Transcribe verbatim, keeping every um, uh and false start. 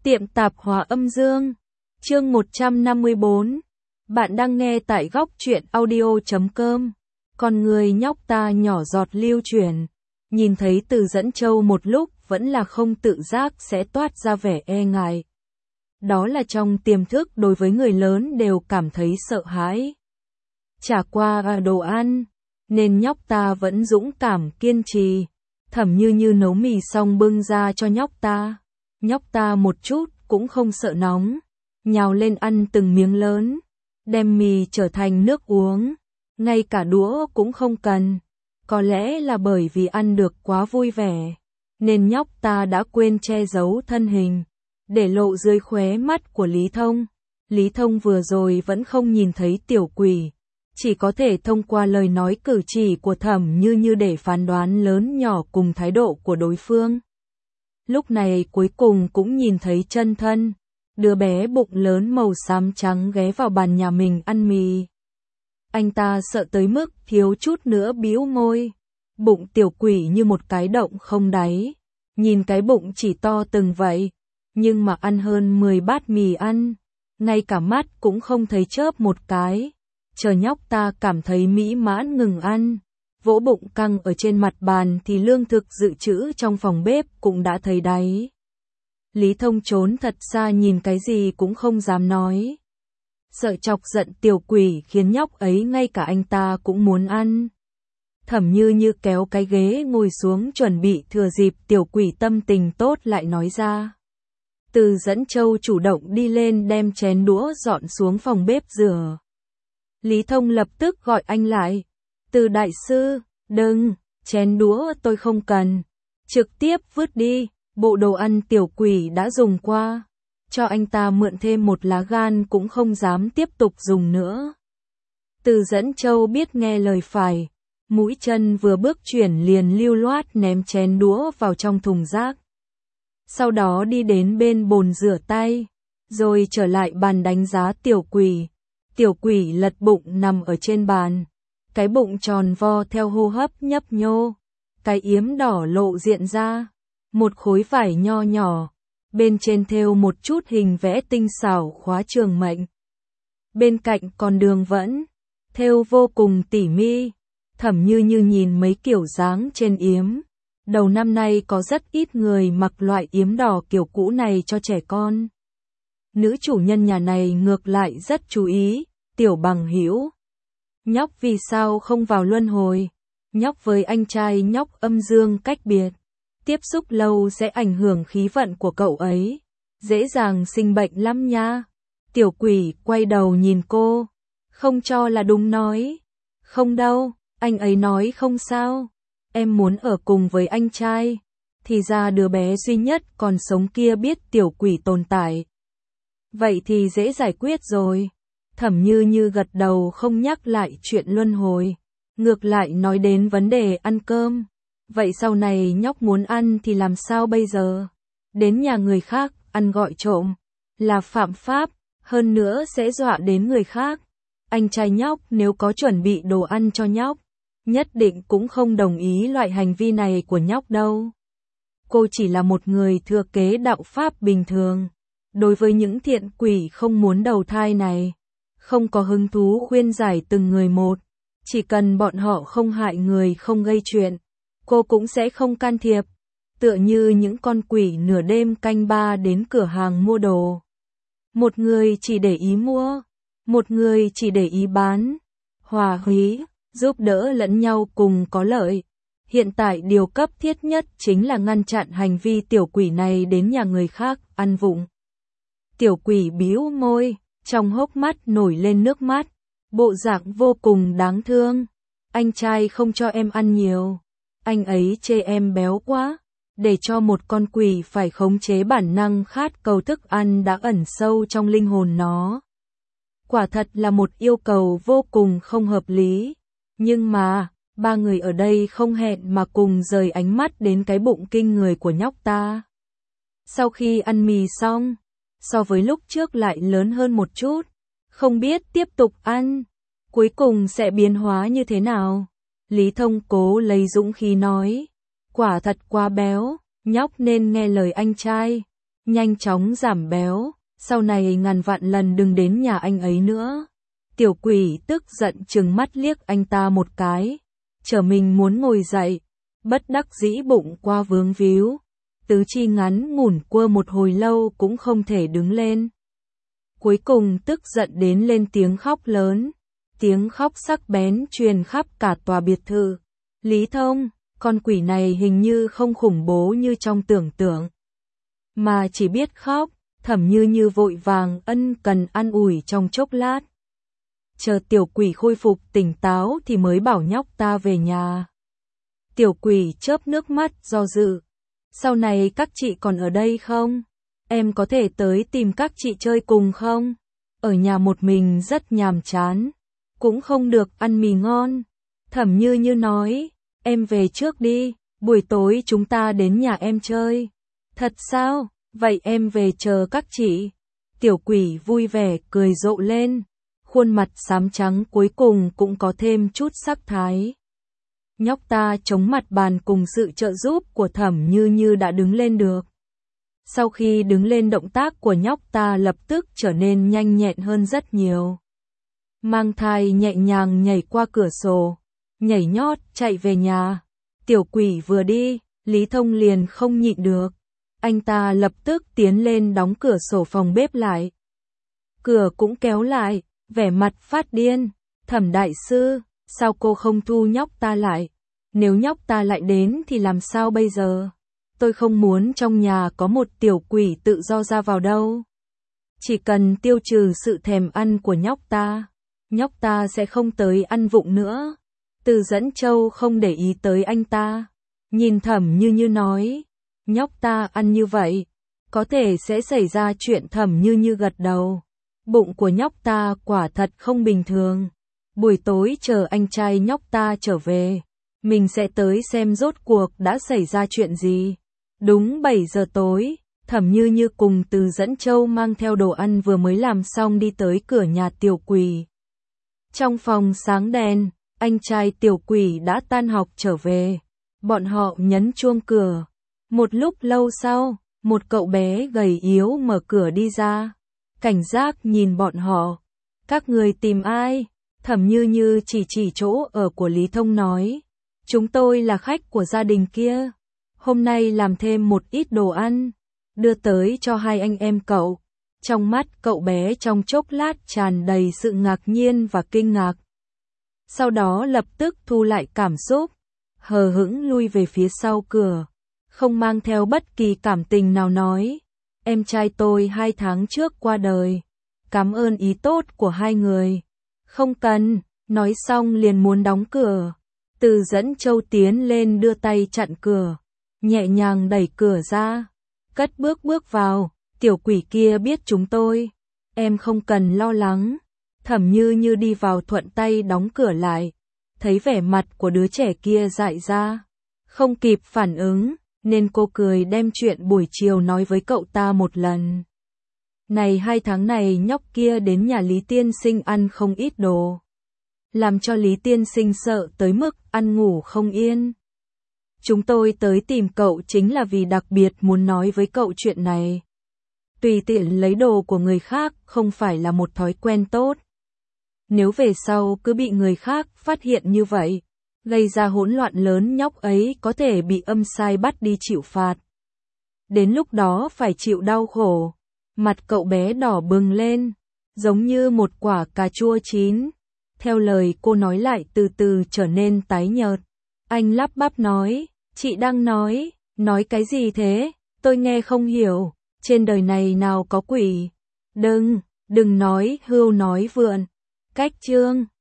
Tiệm tạp hóa âm dương. Chương một trăm năm mươi bốn. Bạn đang nghe tại góc truyện audio chấm com. Con người nhóc ta nhỏ giọt lưu chuyển. Nhìn thấy Từ Dẫn Châu một lúc vẫn là không tự giác sẽ toát ra vẻ e ngại. Đó là trong tiềm thức đối với người lớn đều cảm thấy sợ hãi. Trả qua đồ ăn, nên nhóc ta vẫn dũng cảm kiên trì. Thẩm Như Như nấu mì xong bưng ra cho nhóc ta. Nhóc ta một chút cũng không sợ nóng, nhào lên ăn từng miếng lớn, đem mì trở thành nước uống, ngay cả đũa cũng không cần. Có lẽ là bởi vì ăn được quá vui vẻ, nên nhóc ta đã quên che giấu thân hình, để lộ dưới khóe mắt của Lý Thông. Lý Thông vừa rồi vẫn không nhìn thấy tiểu quỷ, chỉ có thể thông qua lời nói cử chỉ của Thẩm Như Như để phán đoán lớn nhỏ cùng thái độ của đối phương. Lúc này cuối cùng cũng nhìn thấy chân thân, đứa bé bụng lớn màu xám trắng ghé vào bàn nhà mình ăn mì. Anh ta sợ tới mức thiếu chút nữa bĩu môi. Bụng tiểu quỷ như một cái động không đáy, nhìn cái bụng chỉ to từng vậy, nhưng mà ăn hơn mười bát mì ăn, ngay cả mắt cũng không thấy chớp một cái. Chờ nhóc ta cảm thấy mỹ mãn ngừng ăn, vỗ bụng căng ở trên mặt bàn thì lương thực dự trữ trong phòng bếp cũng đã thấy đáy. Lý Thông trốn thật xa nhìn cái gì cũng không dám nói. Sợ chọc giận tiểu quỷ khiến nhóc ấy ngay cả anh ta cũng muốn ăn. Thẩm Như Như kéo cái ghế ngồi xuống chuẩn bị thừa dịp tiểu quỷ tâm tình tốt lại nói ra. Từ Dẫn Châu chủ động đi lên đem chén đũa dọn xuống phòng bếp rửa. Lý Thông lập tức gọi anh lại. Từ đại sư, đừng, chén đũa tôi không cần. Trực tiếp vứt đi, bộ đồ ăn tiểu quỷ đã dùng qua. Cho anh ta mượn thêm một lá gan cũng không dám tiếp tục dùng nữa. Từ Dẫn Châu biết nghe lời phải. Mũi chân vừa bước chuyển liền lưu loát ném chén đũa vào trong thùng rác. Sau đó đi đến bên bồn rửa tay, rồi trở lại bàn đánh giá tiểu quỷ. Tiểu quỷ lật bụng nằm ở trên bàn. Cái bụng tròn vo theo hô hấp nhấp nhô. Cái yếm đỏ lộ diện ra. Một khối vải nho nhỏ. Bên trên thêu một chút hình vẽ tinh xảo khóa trường mệnh. Bên cạnh còn đường vẫn. Thêu vô cùng tỉ mi. Thẩm Như Như nhìn mấy kiểu dáng trên yếm. Đầu năm nay có rất ít người mặc loại yếm đỏ kiểu cũ này cho trẻ con. Nữ chủ nhân nhà này ngược lại rất chú ý. Tiểu Bằng Hữu, nhóc vì sao không vào luân hồi? Nhóc với anh trai nhóc âm dương cách biệt, tiếp xúc lâu sẽ ảnh hưởng khí vận của cậu ấy, dễ dàng sinh bệnh lắm nha. Tiểu quỷ quay đầu nhìn cô, không cho là đúng nói. Không đâu, anh ấy nói không sao, em muốn ở cùng với anh trai. Thì ra đứa bé duy nhất còn sống kia biết tiểu quỷ tồn tại. Vậy thì dễ giải quyết rồi. Thẩm Như Như gật đầu không nhắc lại chuyện luân hồi, ngược lại nói đến vấn đề ăn cơm. Vậy sau này nhóc muốn ăn thì làm sao bây giờ? Đến nhà người khác, ăn gọi trộm, là phạm pháp, hơn nữa sẽ dọa đến người khác. Anh trai nhóc nếu có chuẩn bị đồ ăn cho nhóc, nhất định cũng không đồng ý loại hành vi này của nhóc đâu. Cô chỉ là một người thừa kế đạo pháp bình thường. Đối với những thiện quỷ không muốn đầu thai này, không có hứng thú khuyên giải từng người một, chỉ cần bọn họ không hại người không gây chuyện, cô cũng sẽ không can thiệp. Tựa như những con quỷ nửa đêm canh ba đến cửa hàng mua đồ. Một người chỉ để ý mua, một người chỉ để ý bán. Hòa khí, giúp đỡ lẫn nhau cùng có lợi. Hiện tại điều cấp thiết nhất chính là ngăn chặn hành vi tiểu quỷ này đến nhà người khác ăn vụng. Tiểu quỷ bĩu môi, trong hốc mắt nổi lên nước mắt, bộ dạng vô cùng đáng thương. Anh trai không cho em ăn nhiều, anh ấy chê em béo quá, để cho một con quỷ phải khống chế bản năng khát cầu thức ăn đã ẩn sâu trong linh hồn nó. Quả thật là một yêu cầu vô cùng không hợp lý, nhưng mà, ba người ở đây không hẹn mà cùng rời ánh mắt đến cái bụng kinh người của nhóc ta. Sau khi ăn mì xong, so với lúc trước lại lớn hơn một chút, không biết tiếp tục ăn, cuối cùng sẽ biến hóa như thế nào. Lý Thông cố lấy dũng khí nói, quả thật quá béo, nhóc nên nghe lời anh trai, nhanh chóng giảm béo, sau này ngàn vạn lần đừng đến nhà anh ấy nữa. Tiểu quỷ tức giận trừng mắt liếc anh ta một cái, chờ mình muốn ngồi dậy, bất đắc dĩ bụng qua vướng víu, tứ chi ngắn ngủn quơ một hồi lâu cũng không thể đứng lên. Cuối cùng tức giận đến lên tiếng khóc lớn, tiếng khóc sắc bén truyền khắp cả tòa biệt thự. Lý Thông, con quỷ này hình như không khủng bố như trong tưởng tượng, mà chỉ biết khóc. Thẩm Như Như vội vàng ân cần an ủi trong chốc lát. Chờ tiểu quỷ khôi phục tỉnh táo thì mới bảo nhóc ta về nhà. Tiểu quỷ chớp nước mắt do dự. Sau này các chị còn ở đây không? Em có thể tới tìm các chị chơi cùng không? Ở nhà một mình rất nhàm chán, cũng không được ăn mì ngon. Thẩm Như Như nói, em về trước đi, buổi tối chúng ta đến nhà em chơi. Thật sao? Vậy em về chờ các chị. Tiểu quỷ vui vẻ cười rộ lên, khuôn mặt xám trắng cuối cùng cũng có thêm chút sắc thái. Nhóc ta chống mặt bàn cùng sự trợ giúp của Thẩm Như Như đã đứng lên được. Sau khi đứng lên động tác của nhóc ta lập tức trở nên nhanh nhẹn hơn rất nhiều. Mang thai nhẹ nhàng nhảy qua cửa sổ, nhảy nhót chạy về nhà. Tiểu quỷ vừa đi, Lý Thông liền không nhịn được. Anh ta lập tức tiến lên đóng cửa sổ phòng bếp lại. Cửa cũng kéo lại, vẻ mặt phát điên. Thẩm đại sư, sao cô không thu nhóc ta lại? Nếu nhóc ta lại đến thì làm sao bây giờ? Tôi không muốn trong nhà có một tiểu quỷ tự do ra vào đâu. Chỉ cần tiêu trừ sự thèm ăn của nhóc ta, nhóc ta sẽ không tới ăn vụng nữa. Từ Dẫn Châu không để ý tới anh ta, nhìn Thẩm Như Như nói, nhóc ta ăn như vậy, có thể sẽ xảy ra chuyện. Thẩm Như Như gật đầu. Bụng của nhóc ta quả thật không bình thường. Buổi tối chờ anh trai nhóc ta trở về, mình sẽ tới xem rốt cuộc đã xảy ra chuyện gì. Đúng bảy giờ tối, Thẩm Như Như cùng Từ Dẫn Châu mang theo đồ ăn vừa mới làm xong đi tới cửa nhà tiểu quỷ. Trong phòng sáng đèn, anh trai tiểu quỷ đã tan học trở về. Bọn họ nhấn chuông cửa. Một lúc lâu sau, một cậu bé gầy yếu mở cửa đi ra, cảnh giác nhìn bọn họ. Các người tìm ai? Thẩm Như Như chỉ chỉ chỗ ở của Lý Thông nói. Chúng tôi là khách của gia đình kia. Hôm nay làm thêm một ít đồ ăn, đưa tới cho hai anh em cậu. Trong mắt cậu bé trong chốc lát tràn đầy sự ngạc nhiên và kinh ngạc. Sau đó lập tức thu lại cảm xúc, hờ hững lui về phía sau cửa, không mang theo bất kỳ cảm tình nào nói. Em trai tôi hai tháng trước qua đời. Cảm ơn ý tốt của hai người. Không cần, nói xong liền muốn đóng cửa. Từ Dẫn Châu tiến lên đưa tay chặn cửa, nhẹ nhàng đẩy cửa ra, cất bước bước vào. Tiểu quỷ kia biết chúng tôi, em không cần lo lắng. Thẩm Như Như đi vào thuận tay đóng cửa lại, thấy vẻ mặt của đứa trẻ kia dại ra, không kịp phản ứng, nên cô cười đem chuyện buổi chiều nói với cậu ta một lần. Này hai tháng này nhóc kia đến nhà Lý Tiên Sinh ăn không ít đồ, làm cho Lý Tiên Sinh sợ tới mức ăn ngủ không yên. Chúng tôi tới tìm cậu chính là vì đặc biệt muốn nói với cậu chuyện này. Tùy tiện lấy đồ của người khác không phải là một thói quen tốt. Nếu về sau cứ bị người khác phát hiện như vậy, gây ra hỗn loạn lớn, nhóc ấy có thể bị âm sai bắt đi chịu phạt. Đến lúc đó phải chịu đau khổ. Mặt cậu bé đỏ bừng lên, giống như một quả cà chua chín. Theo lời cô nói lại từ từ trở nên tái nhợt. Anh lắp bắp nói, chị đang nói, nói cái gì thế? Tôi nghe không hiểu, trên đời này nào có quỷ. Đừng, đừng nói hưu nói vượn. Cách chương